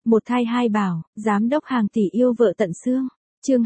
Một thai hai bảo, giám đốc hàng tỷ yêu vợ tận xương. Chương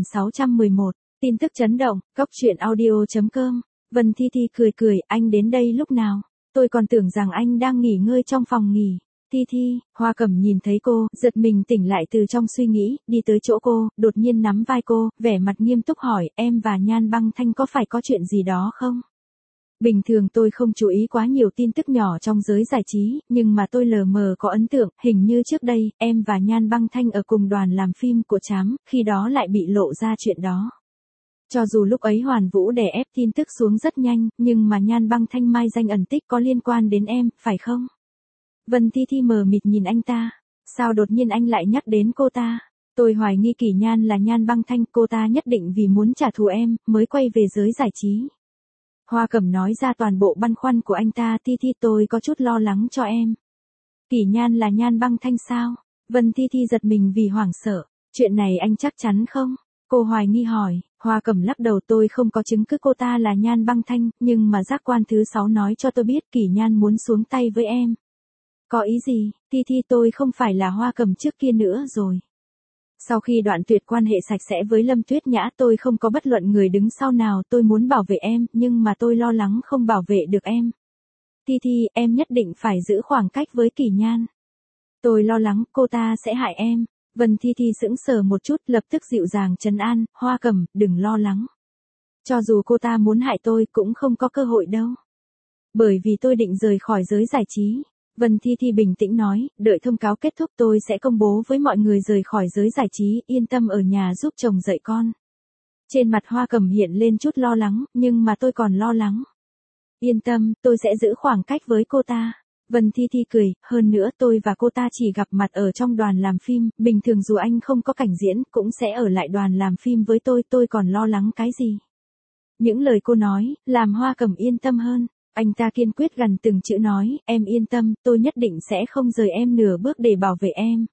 2611, tin tức chấn động, cóc truyện audio.com. Vân Thi Thi cười, anh đến đây lúc nào? Tôi còn tưởng rằng anh đang nghỉ ngơi trong phòng nghỉ. Thi Thi, Hoa Cẩm nhìn thấy cô, giật mình tỉnh lại từ trong suy nghĩ, đi tới chỗ cô, đột nhiên nắm vai cô, vẻ mặt nghiêm túc hỏi, em và Nhan Băng Thanh có phải có chuyện gì đó không? Bình thường tôi không chú ý quá nhiều tin tức nhỏ trong giới giải trí, nhưng mà tôi lờ mờ có ấn tượng, hình như trước đây, em và Nhan Băng Thanh ở cùng đoàn làm phim của Trám, khi đó lại bị lộ ra chuyện đó. Cho dù lúc ấy Hoàn Vũ đè ép tin tức xuống rất nhanh, nhưng mà Nhan Băng Thanh mai danh ẩn tích có liên quan đến em, phải không? Vân Thi Thi mờ mịt nhìn anh ta. Sao đột nhiên anh lại nhắc đến cô ta? Tôi hoài nghi Kỷ Nhan là Nhan Băng Thanh, cô ta nhất định vì muốn trả thù em, mới quay về giới giải trí. Hoa Cẩm nói ra toàn bộ băn khoăn của anh ta. Thi Thi, tôi có chút lo lắng cho em. Kỷ Nhan là Nhan Băng Thanh sao? Vân Thi Thi giật mình vì hoảng sợ. Chuyện này anh chắc chắn không? Cô hoài nghi hỏi. Hoa Cẩm lắc đầu, tôi không có chứng cứ cô ta là Nhan Băng Thanh, nhưng mà giác quan thứ 6 nói cho tôi biết Kỷ Nhan muốn xuống tay với em. Có ý gì? Thi Thi, tôi không phải là Hoa Cẩm trước kia nữa rồi. Sau khi đoạn tuyệt quan hệ sạch sẽ với Lâm Tuyết Nhã, tôi không có bất luận người đứng sau nào, tôi muốn bảo vệ em, nhưng mà tôi lo lắng không bảo vệ được em. Thi Thi, em nhất định phải giữ khoảng cách với Kỷ Nhan. Tôi lo lắng cô ta sẽ hại em. Vân Thi Thi sững sờ một chút, lập tức dịu dàng trấn an, Hoa Cẩm, đừng lo lắng. Cho dù cô ta muốn hại tôi cũng không có cơ hội đâu. Bởi vì tôi định rời khỏi giới giải trí. Vân Thi Thi bình tĩnh nói, đợi thông cáo kết thúc tôi sẽ công bố với mọi người rời khỏi giới giải trí, yên tâm ở nhà giúp chồng dạy con. Trên mặt Hoa Cẩm hiện lên chút lo lắng, nhưng mà tôi còn lo lắng. Yên tâm, tôi sẽ giữ khoảng cách với cô ta. Vân Thi Thi cười, hơn nữa tôi và cô ta chỉ gặp mặt ở trong đoàn làm phim, bình thường dù anh không có cảnh diễn, cũng sẽ ở lại đoàn làm phim với tôi còn lo lắng cái gì. Những lời cô nói, làm Hoa Cẩm yên tâm hơn. Anh ta kiên quyết gần từng chữ nói, em yên tâm, tôi nhất định sẽ không rời em nửa bước để bảo vệ em.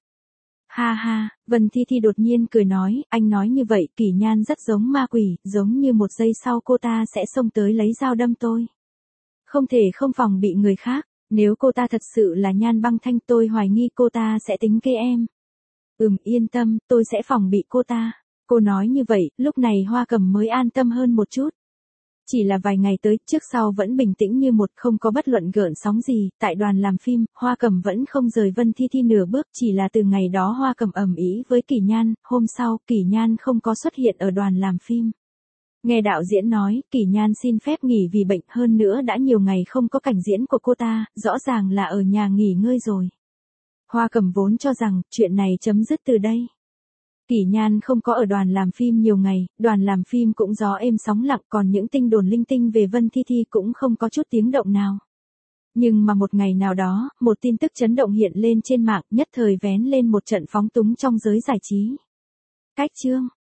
Ha ha, Vân Thi Thi đột nhiên cười nói, anh nói như vậy, Kỷ Nhan rất giống ma quỷ, giống như một giây sau cô ta sẽ xông tới lấy dao đâm tôi. Không thể không phòng bị người khác, nếu cô ta thật sự là Nhan Băng Thanh tôi hoài nghi cô ta sẽ tính kế em. Yên tâm, tôi sẽ phòng bị cô ta. Cô nói như vậy, lúc này Hoa Cẩm mới an tâm hơn một chút. Chỉ là vài ngày tới, trước sau vẫn bình tĩnh như một, không có bất luận gợn sóng gì, tại đoàn làm phim, Hoa Cẩm vẫn không rời Vân Thi Thi nửa bước, chỉ là từ ngày đó Hoa Cẩm ầm ĩ với Kỷ Nhan, hôm sau, Kỷ Nhan không có xuất hiện ở đoàn làm phim. Nghe đạo diễn nói, Kỷ Nhan xin phép nghỉ vì bệnh, hơn nữa đã nhiều ngày không có cảnh diễn của cô ta, rõ ràng là ở nhà nghỉ ngơi rồi. Hoa Cẩm vốn cho rằng, chuyện này chấm dứt từ đây. Kỷ Nhan không có ở đoàn làm phim nhiều ngày, đoàn làm phim cũng gió êm sóng lặng, còn những tin đồn linh tinh về Vân Thi Thi cũng không có chút tiếng động nào. Nhưng mà một ngày nào đó, một tin tức chấn động hiện lên trên mạng, nhất thời vén lên một trận phóng túng trong giới giải trí. Cách chương